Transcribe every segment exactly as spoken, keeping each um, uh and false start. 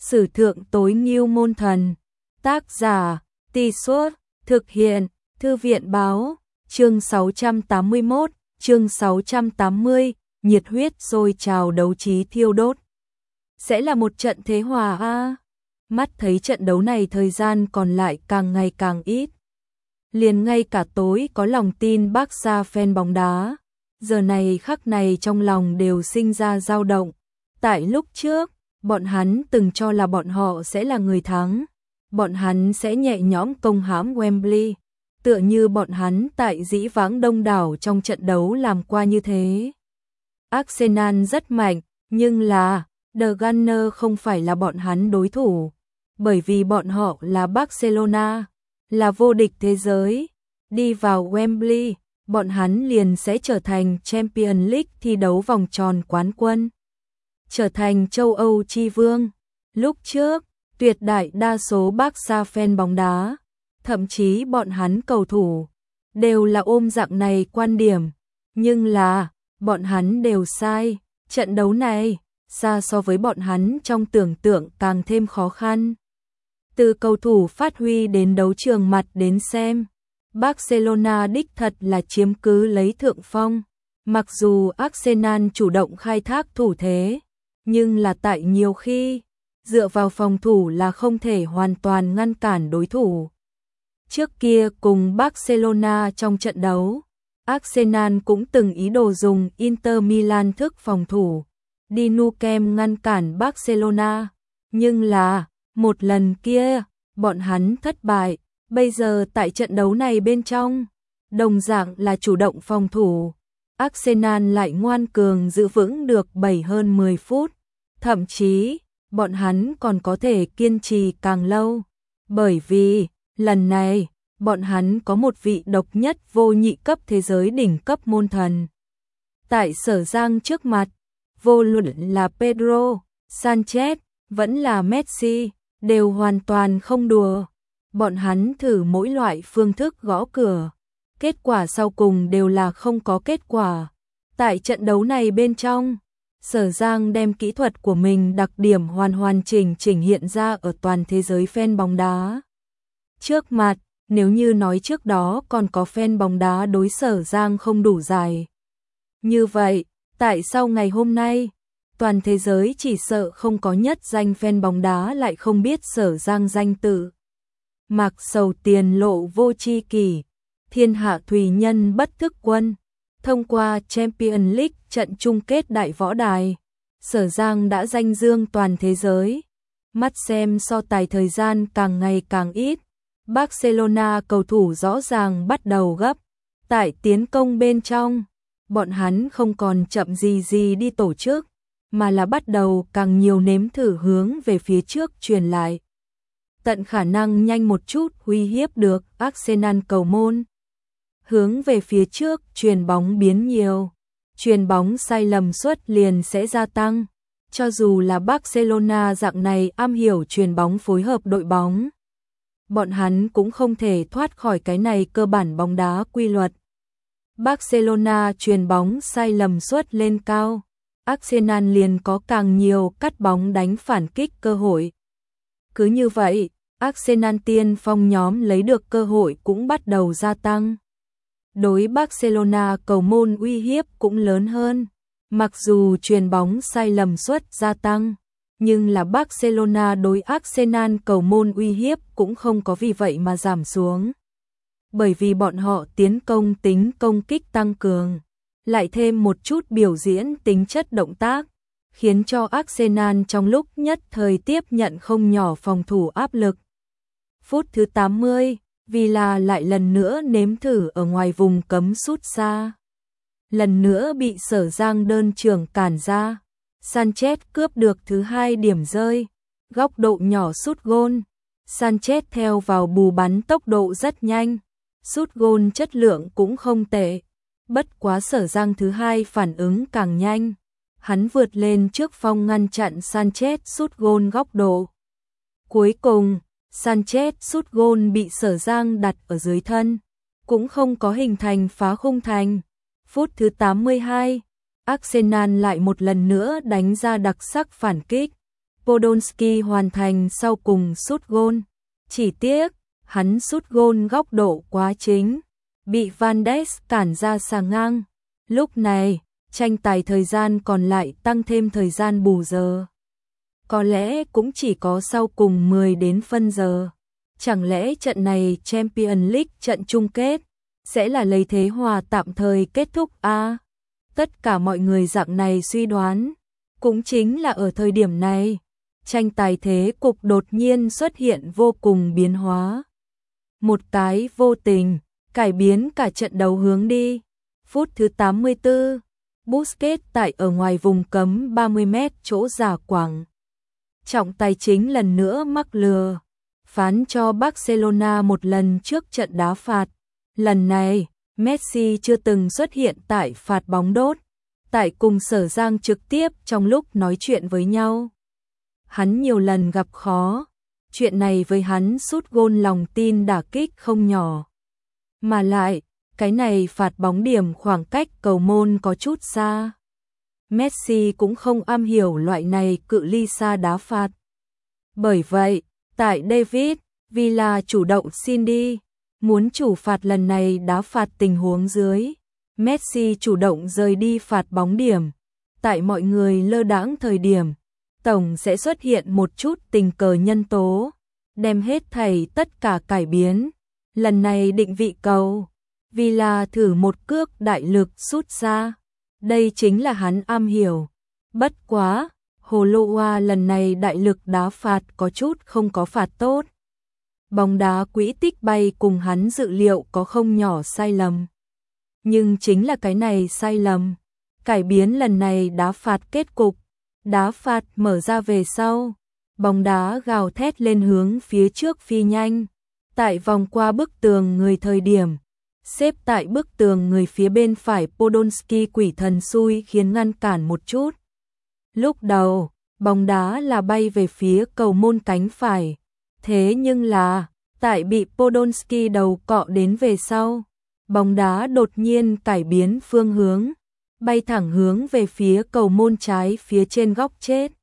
Sử thượng tối ngưu môn thần. Tác giả, Tì Suốt, thực hiện, Thư viện báo, chương sáu trăm tám mươi mốt, chương sáu trăm tám mươi, nhiệt huyết sôi trào đấu trí thiêu đốt. Sẽ là một trận thế hòa a. Mắt thấy trận đấu này thời gian còn lại càng ngày càng ít. Liền ngay cả tối có lòng tin Barca fan bóng đá, giờ này khắc này trong lòng đều sinh ra dao động. Tại lúc trước, bọn hắn từng cho là bọn họ sẽ là người thắng, bọn hắn sẽ nhẹ nhõm công hãm Wembley, tựa như bọn hắn tại dĩ vãng đông đảo trong trận đấu làm qua như thế. Arsenal rất mạnh, nhưng là The Gunners không phải là bọn hắn đối thủ, bởi vì bọn họ là Barcelona, là vô địch thế giới. Đi vào Wembley, bọn hắn liền sẽ trở thành Champions League, thi đấu vòng tròn quán quân, trở thành châu Âu chi vương. Lúc trước, tuyệt đại đa số Barca fan bóng đá, thậm chí bọn hắn cầu thủ, đều là ôm dạng này quan điểm. Nhưng là, bọn hắn đều sai. Trận đấu này, xa so với bọn hắn trong tưởng tượng càng thêm khó khăn. Từ cầu thủ phát huy đến đấu trường mặt đến xem, Barcelona đích thật là chiếm cứ lấy thượng phong. Mặc dù Arsenal chủ động khai thác thủ thế, nhưng là tại nhiều khi, dựa vào phòng thủ là không thể hoàn toàn ngăn cản đối thủ. Trước kia cùng Barcelona trong trận đấu, Arsenal cũng từng ý đồ dùng Inter Milan thức phòng thủ, đi Nou Camp ngăn cản Barcelona, nhưng là, một lần kia, bọn hắn thất bại. Bây giờ tại trận đấu này bên trong, đồng dạng là chủ động phòng thủ, Arsenal lại ngoan cường giữ vững được bảy hơn mười phút, thậm chí, bọn hắn còn có thể kiên trì càng lâu, bởi vì, lần này, bọn hắn có một vị độc nhất vô nhị cấp thế giới đỉnh cấp môn thần. Tại Sở Giang trước mặt, vô luận là Pedro, Sanchez, vẫn là Messi, đều hoàn toàn không đùa. Bọn hắn thử mỗi loại phương thức gõ cửa, kết quả sau cùng đều là không có kết quả. Tại trận đấu này bên trong, Sở Giang đem kỹ thuật của mình đặc điểm hoàn hoàn chỉnh chỉnh hiện ra ở toàn thế giới fan bóng đá trước mặt. Nếu như nói trước đó còn có fan bóng đá đối Sở Giang không đủ dài, như vậy, tại sao ngày hôm nay, toàn thế giới chỉ sợ không có nhất danh fan bóng đá lại không biết Sở Giang danh tự. Mạc sầu tiền lộ vô chi kỷ, thiên hạ thùy nhân bất thức quân. Thông qua Champions League trận chung kết đại võ đài, Sở Giang đã danh dương toàn thế giới. Mắt xem so tài thời gian càng ngày càng ít, Barcelona cầu thủ rõ ràng bắt đầu gấp. Tại tiến công bên trong, bọn hắn không còn chậm gì gì đi tổ chức, mà là bắt đầu càng nhiều nếm thử hướng về phía trước truyền lại. Tận khả năng nhanh một chút uy hiếp được Arsenal cầu môn. Hướng về phía trước truyền bóng biến nhiều, truyền bóng sai lầm suất liền sẽ gia tăng. Cho dù là Barcelona dạng này am hiểu truyền bóng phối hợp đội bóng, bọn hắn cũng không thể thoát khỏi cái này cơ bản bóng đá quy luật. Barcelona truyền bóng sai lầm suất lên cao, Arsenal liền có càng nhiều cắt bóng đánh phản kích cơ hội. Cứ như vậy, Arsenal tiên phong nhóm lấy được cơ hội cũng bắt đầu gia tăng. Đối Barcelona cầu môn uy hiếp cũng lớn hơn. Mặc dù truyền bóng sai lầm suất gia tăng, nhưng là Barcelona đối Arsenal cầu môn uy hiếp cũng không có vì vậy mà giảm xuống. Bởi vì bọn họ tiến công tính công kích tăng cường, lại thêm một chút biểu diễn tính chất động tác, khiến cho Arsenal trong lúc nhất thời tiếp nhận không nhỏ phòng thủ áp lực. Phút thứ tám mươi, Villa lại lần nữa nếm thử ở ngoài vùng cấm sút xa. Lần nữa bị Sở Giang đơn trưởng cản ra. Sanchez cướp được thứ hai điểm rơi, góc độ nhỏ sút gôn. Sanchez theo vào bù bắn tốc độ rất nhanh, sút gôn chất lượng cũng không tệ. Bất quá Sở Giang thứ hai phản ứng càng nhanh, hắn vượt lên trước phong ngăn chặn Sanchez sút gôn góc độ. Cuối cùng, Sanchez sút gôn bị Sở Giang đặt ở dưới thân, cũng không có hình thành phá khung thành. Phút thứ tám mươi hai, Arsenal lại một lần nữa đánh ra đặc sắc phản kích. Podolski hoàn thành sau cùng sút gôn. Chỉ tiếc, hắn sút gôn góc độ quá chính, bị Van Ness cản ra xà ngang. Lúc này, tranh tài thời gian còn lại tăng thêm thời gian bù giờ. Có lẽ cũng chỉ có sau cùng mười đến phân giờ. Chẳng lẽ trận này Champions League trận chung kết sẽ là lấy thế hòa tạm thời kết thúc à? Tất cả mọi người dạng này suy đoán. Cũng chính là ở thời điểm này, tranh tài thế cục đột nhiên xuất hiện vô cùng biến hóa. Một cái vô tình, cải biến cả trận đấu hướng đi. Phút thứ tám mươi tư, Busquets tại ở ngoài vùng cấm ba mươi mét chỗ giả quảng. Trọng tài chính lần nữa mắc lừa, phán cho Barcelona một lần trước trận đá phạt. Lần này, Messi chưa từng xuất hiện tại phạt bóng đốt, tại cùng Sở Giang trực tiếp trong lúc nói chuyện với nhau. Hắn nhiều lần gặp khó, chuyện này với hắn sút gôn lòng tin đả kích không nhỏ. Mà lại, cái này phạt bóng điểm khoảng cách cầu môn có chút xa. Messi cũng không am hiểu loại này cự ly xa đá phạt. Bởi vậy, tại David Villa chủ động xin đi, muốn chủ phạt lần này đá phạt tình huống dưới. Messi chủ động rời đi phạt bóng điểm. Tại mọi người lơ đãng thời điểm, tổng sẽ xuất hiện một chút tình cờ nhân tố, đem hết thảy tất cả cải biến. Lần này định vị cầu, Villa thử một cước đại lực sút ra. Đây chính là hắn am hiểu. Bất quá, Holoa lần này đại lực đá phạt có chút không có phạt tốt. Bóng đá quỹ tích bay cùng hắn dự liệu có không nhỏ sai lầm. Nhưng chính là cái này sai lầm, cải biến lần này đá phạt kết cục. Đá phạt mở ra về sau, bóng đá gào thét lên hướng phía trước phi nhanh. Tại vòng qua bức tường người thời điểm, xếp tại bức tường người phía bên phải Podolski quỷ thần xui khiến ngăn cản một chút. Lúc đầu, bóng đá là bay về phía cầu môn cánh phải. Thế nhưng là, tại bị Podolski đầu cọ đến về sau, bóng đá đột nhiên cải biến phương hướng, bay thẳng hướng về phía cầu môn trái phía trên góc chết.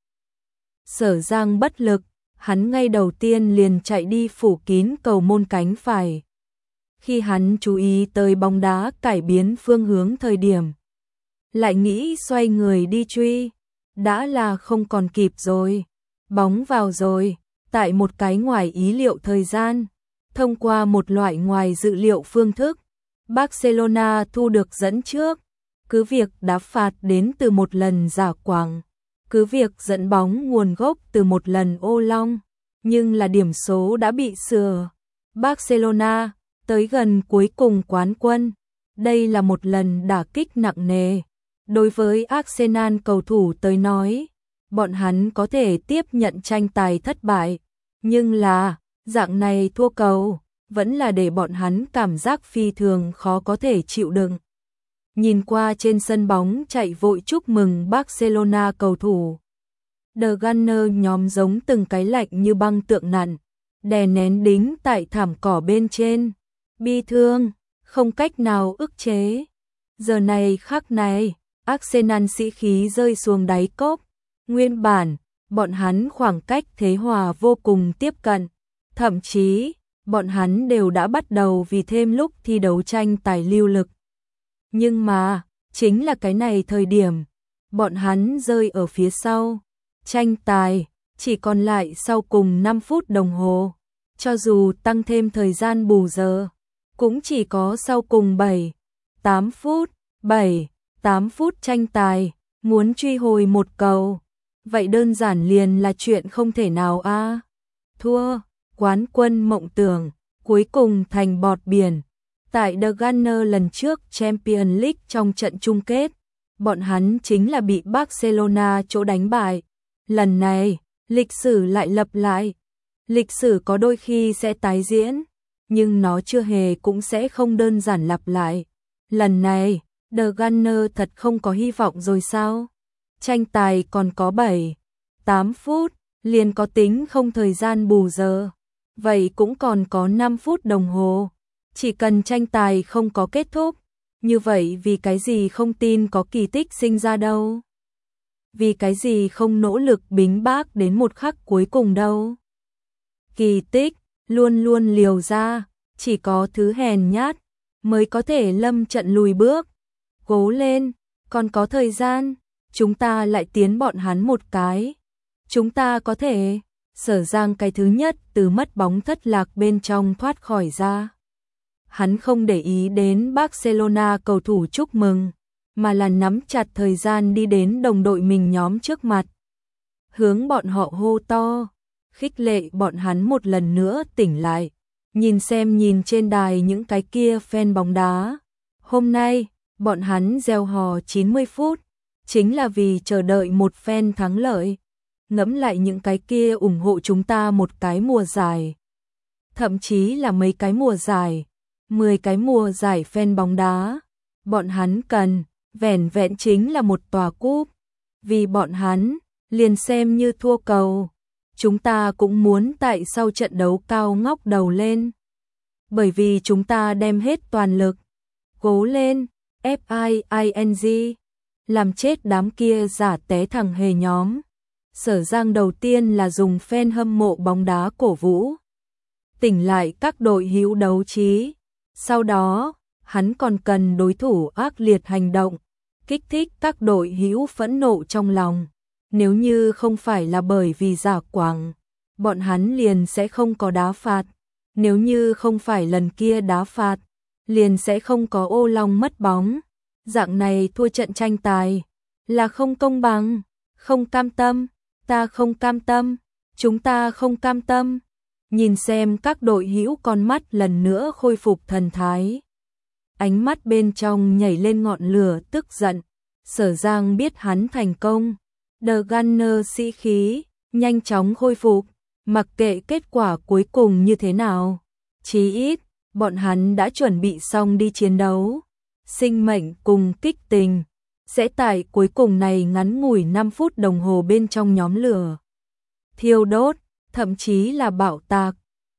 Sở Giang bất lực, hắn ngay đầu tiên liền chạy đi phủ kín cầu môn cánh phải. Khi hắn chú ý tới bóng đá cải biến phương hướng thời điểm, lại nghĩ xoay người đi truy, đã là không còn kịp rồi. Bóng vào rồi, tại một cái ngoài ý liệu thời gian, thông qua một loại ngoài dự liệu phương thức, Barcelona thu được dẫn trước. Cứ việc đá phạt đến từ một lần giả quảng, cứ việc dẫn bóng nguồn gốc từ một lần ô long, nhưng là điểm số đã bị sửa. Barcelona tới gần cuối cùng quán quân. Đây là một lần đả kích nặng nề. Đối với Arsenal cầu thủ tới nói, bọn hắn có thể tiếp nhận tranh tài thất bại, nhưng là dạng này thua cầu vẫn là để bọn hắn cảm giác phi thường khó có thể chịu đựng. Nhìn qua trên sân bóng chạy vội chúc mừng Barcelona cầu thủ, The Gunner nhóm giống từng cái lạnh như băng tượng nặn, đè nén đính tại thảm cỏ bên trên, bi thương, không cách nào ức chế. Giờ này khắc này, Arsenal sĩ khí rơi xuống đáy cốc. Nguyên bản, bọn hắn khoảng cách thế hòa vô cùng tiếp cận, thậm chí, bọn hắn đều đã bắt đầu vì thêm lúc thi đấu tranh tài lưu lực. Nhưng mà, chính là cái này thời điểm, bọn hắn rơi ở phía sau. Tranh tài, chỉ còn lại sau cùng năm phút đồng hồ. Cho dù tăng thêm thời gian bù giờ, cũng chỉ có sau cùng bảy, tám phút, bảy, tám phút tranh tài, muốn truy hồi một cầu. Vậy đơn giản liền là chuyện không thể nào a. À. Thua, quán quân mộng tưởng, cuối cùng thành bọt biển. Tại The Gunner lần trước Champions League trong trận chung kết, bọn hắn chính là bị Barcelona chỗ đánh bại. Lần này, lịch sử lại lặp lại. Lịch sử có đôi khi sẽ tái diễn, nhưng nó chưa hề cũng sẽ không đơn giản lặp lại. Lần này, The Gunner thật không có hy vọng rồi sao? Tranh tài còn có bảy, tám phút, liền có tính không thời gian bù giờ. Vậy cũng còn có năm phút đồng hồ. Chỉ cần tranh tài không có kết thúc, như vậy vì cái gì không tin có kỳ tích sinh ra đâu. vì cái gì không nỗ lực bính bác đến một khắc cuối cùng đâu. Kỳ tích, luôn luôn liều ra, chỉ có thứ hèn nhát mới có thể lâm trận lùi bước. Cố lên, còn có thời gian, chúng ta lại tiến bọn hắn một cái. Chúng ta có thể. Sở Giang cái thứ nhất từ mất bóng thất lạc bên trong thoát khỏi ra. Hắn không để ý đến Barcelona cầu thủ chúc mừng, mà là nắm chặt thời gian đi đến đồng đội mình nhóm trước mặt. Hướng bọn họ hô to, khích lệ bọn hắn một lần nữa tỉnh lại. Nhìn xem nhìn trên đài những cái kia fan bóng đá. Hôm nay, bọn hắn reo hò chín mươi phút, chính là vì chờ đợi một fan thắng lợi. Ngẫm lại những cái kia ủng hộ chúng ta một cái mùa giải. Thậm chí là mấy cái mùa giải, mười cái mùa giải fan bóng đá. Bọn hắn cần, vẻn vẹn chính là một tòa cúp. Vì bọn hắn, liền xem như thua cầu. Chúng ta cũng muốn tại sau trận đấu cao ngóc đầu lên. Bởi vì chúng ta đem hết toàn lực. Cố lên, F I I N G. Làm chết đám kia giả té thằng hề nhóm. Sở Giang đầu tiên là dùng fan hâm mộ bóng đá cổ vũ. Tỉnh lại các đội hữu đấu trí. Sau đó, hắn còn cần đối thủ ác liệt hành động. Kích thích các đội hữu phẫn nộ trong lòng. Nếu như không phải là bởi vì giả quảng, bọn hắn liền sẽ không có đá phạt. Nếu như không phải lần kia đá phạt, liền sẽ không có ô long mất bóng. Dạng này thua trận tranh tài là không công bằng, không cam tâm, ta không cam tâm, chúng ta không cam tâm. Nhìn xem các đội hữu con mắt lần nữa khôi phục thần thái. Ánh mắt bên trong nhảy lên ngọn lửa tức giận. Sở Giang biết hắn thành công. The Gunner sĩ khí, nhanh chóng khôi phục, mặc kệ kết quả cuối cùng như thế nào. Chí ít, bọn hắn đã chuẩn bị xong đi chiến đấu. Sinh mệnh cùng kích tình, sẽ tại cuối cùng này ngắn ngủi năm phút đồng hồ bên trong nhóm lửa. Thiêu đốt, thậm chí là bạo tạc.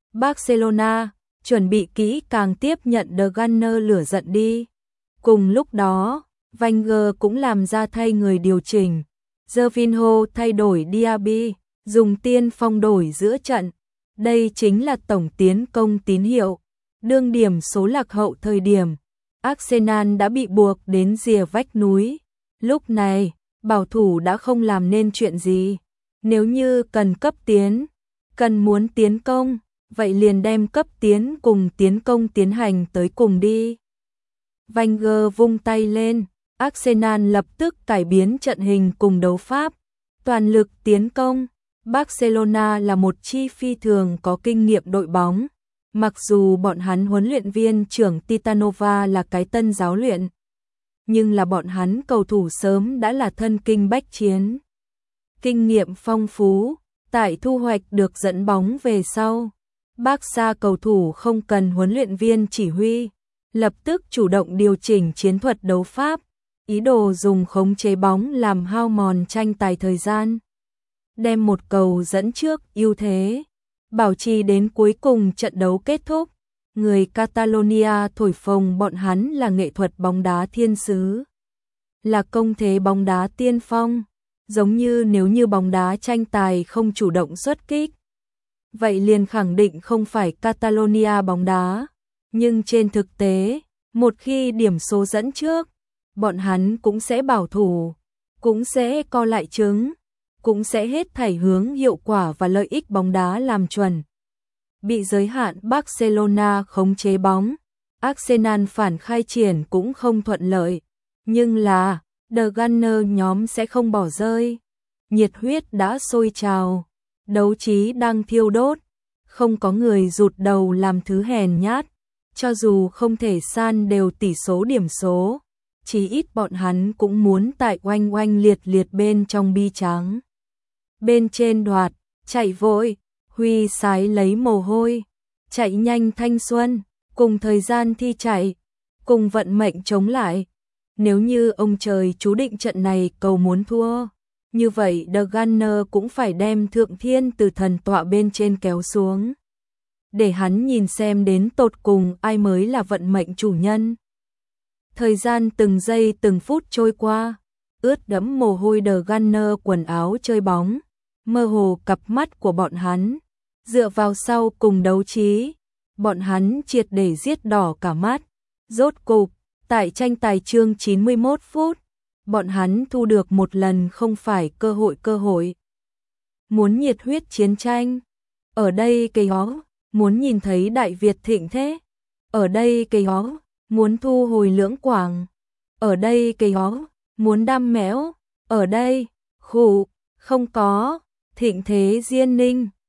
Barcelona, chuẩn bị kỹ càng tiếp nhận The Gunner lửa giận đi. Cùng lúc đó, Wenger cũng làm ra thay người điều chỉnh. Gervinho thay đổi Diaby, dùng tiên phong đổi giữa trận. Đây chính là tổng tiến công tín hiệu. Đương điểm số lạc hậu thời điểm, Arsenal đã bị buộc đến rìa vách núi. Lúc này, bảo thủ đã không làm nên chuyện gì. Nếu như cần cấp tiến, cần muốn tiến công, vậy liền đem cấp tiến cùng tiến công tiến hành tới cùng đi. Wenger vung tay lên, Arsenal lập tức cải biến trận hình cùng đấu pháp, toàn lực tiến công. Barcelona là một chi phi thường có kinh nghiệm đội bóng, mặc dù bọn hắn huấn luyện viên trưởng Titanova là cái tân giáo luyện, nhưng là bọn hắn cầu thủ sớm đã là thân kinh bách chiến. Kinh nghiệm phong phú, tại thu hoạch được dẫn bóng về sau. Barca cầu thủ không cần huấn luyện viên chỉ huy, lập tức chủ động điều chỉnh chiến thuật đấu pháp, ý đồ dùng khống chế bóng làm hao mòn tranh tài thời gian. Đem một cầu dẫn trước ưu thế, bảo trì đến cuối cùng trận đấu kết thúc. Người Catalonia thổi phồng bọn hắn là nghệ thuật bóng đá thiên sứ, là công thế bóng đá tiên phong, giống như nếu như bóng đá tranh tài không chủ động xuất kích, vậy liền khẳng định không phải Catalonia bóng đá. Nhưng trên thực tế, một khi điểm số dẫn trước, bọn hắn cũng sẽ bảo thủ, cũng sẽ co lại trứng, cũng sẽ hết thảy hướng hiệu quả và lợi ích bóng đá làm chuẩn. Bị giới hạn Barcelona khống chế bóng, Arsenal phản khai triển cũng không thuận lợi, nhưng là The Gunner nhóm sẽ không bỏ rơi. Nhiệt huyết đã sôi trào, đấu trí đang thiêu đốt, không có người rụt đầu làm thứ hèn nhát, cho dù không thể san đều tỷ số điểm số, chí ít bọn hắn cũng muốn tại oanh oanh liệt liệt bên trong bi trắng. Bên trên đoạt, chạy vội, huy sái lấy mồ hôi, chạy nhanh thanh xuân, cùng thời gian thi chạy, cùng vận mệnh chống lại. Nếu như ông trời chú định trận này cầu muốn thua, như vậy The Gunner cũng phải đem thượng thiên từ thần tọa bên trên kéo xuống, để hắn nhìn xem đến tột cùng ai mới là vận mệnh chủ nhân. Thời gian từng giây từng phút trôi qua, ướt đẫm mồ hôi The Gunner quần áo chơi bóng, mơ hồ cặp mắt của bọn hắn, dựa vào sau cùng đấu trí, bọn hắn triệt để giết đỏ cả mắt. Rốt cục, tại tranh tài chương chín mươi mốt phút, bọn hắn thu được một lần không phải cơ hội cơ hội. Muốn nhiệt huyết chiến tranh, ở đây cây ó, muốn nhìn thấy Đại Việt thịnh thế, ở đây cây ó, muốn thu hồi Lưỡng Quảng, ở đây cây ó, muốn đam mẽo, ở đây, khủ, không có, thịnh thế Diên Ninh.